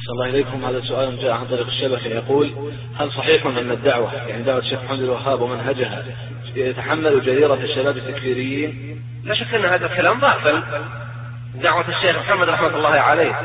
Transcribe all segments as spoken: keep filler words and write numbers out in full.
أحسن الله إليكم. هذا سؤال جاء عن طريق الشبكة يقول: هل صحيح أن الدعوة يعني دعوة الشيخ محمد الوهاب ومنهجها يتحمل جريرة الشباب التكفيريين؟ لا شك أن هذا الكلام باطل. دعوة الشيخ محمد رحمة الله عليه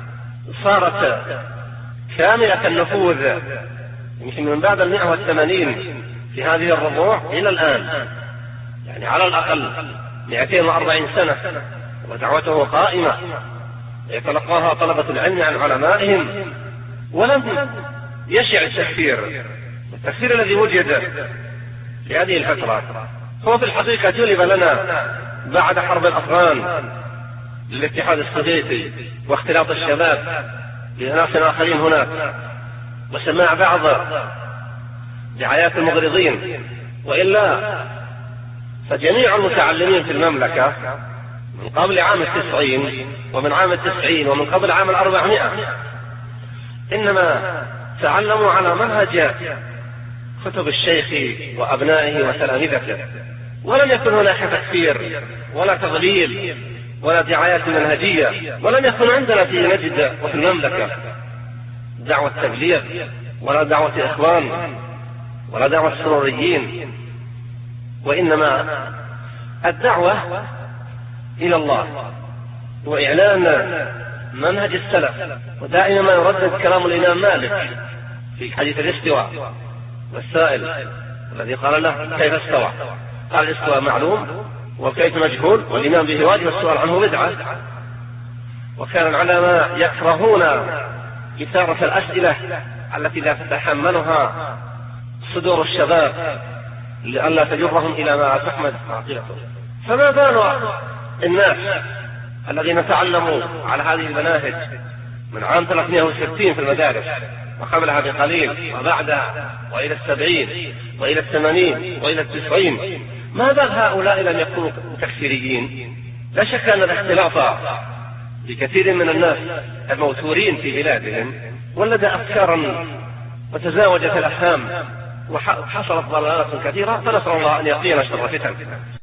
صارت كاملة النفوذ يمكن من بعد المئة والثمانين في هذه الربوع إلى الآن، يعني على الأقل مئتين وأربعين سنة، ودعوته قائمة يتلقاها طلبة العلم عن علمائهم، ولم يشع التكفير. التكفير الذي وجد في هذه الفترة هو في الحقيقة جلب لنا بعد حرب الأفغان للاتحاد السوفيتي واختلاط الشباب بناس آخرين هناك وسماع بعض دعايات المغرضين. وإلا فجميع المتعلمين في المملكة من قبل عام التسعين ومن عام التسعين ومن قبل عام الأربعمائة إنما تعلموا على منهج كتب الشيخ وأبنائه وتلامذته، ولم يكن هناك تكفير ولا تضليل ولا دعايات منهجية، ولم يكن عندنا في نجد وفي المملكة دعوة تبليغ ولا دعوة إخوان ولا دعوة سروريين، وإنما الدعوة إلى الله وإعلان منهج السلف. ودائما ما يردد كلام الإمام مالك في حديث الاستواء، والسائل الذي قال له: كيف استوى؟ قال: الاستواء معلوم والكيف مجهول والإيمان به واجب والسؤال عنه بدعة. وكان العلماء يكرهون إثارة الأسئلة التي لا تتحملها صدور الشباب لئلا تجرهم إلى ما تحمد عاقلته. فما بال الناس الذين تعلموا على هذه المناهج من عام ثلاثمائة وستين في المدارس وقبلها بقليل وبعدها وإلى السبعين وإلى الثمانين وإلى التسعين، ما بال هؤلاء لم يكونوا تكفيريين؟ لا شك أن الاختلاط بكثير من الناس الموتورين في بلادهم ولد أفكارا وتزاوجت الأفهام وحصلت ضلالات كثيرة، فنسأل الله أن يقينا شر فتن.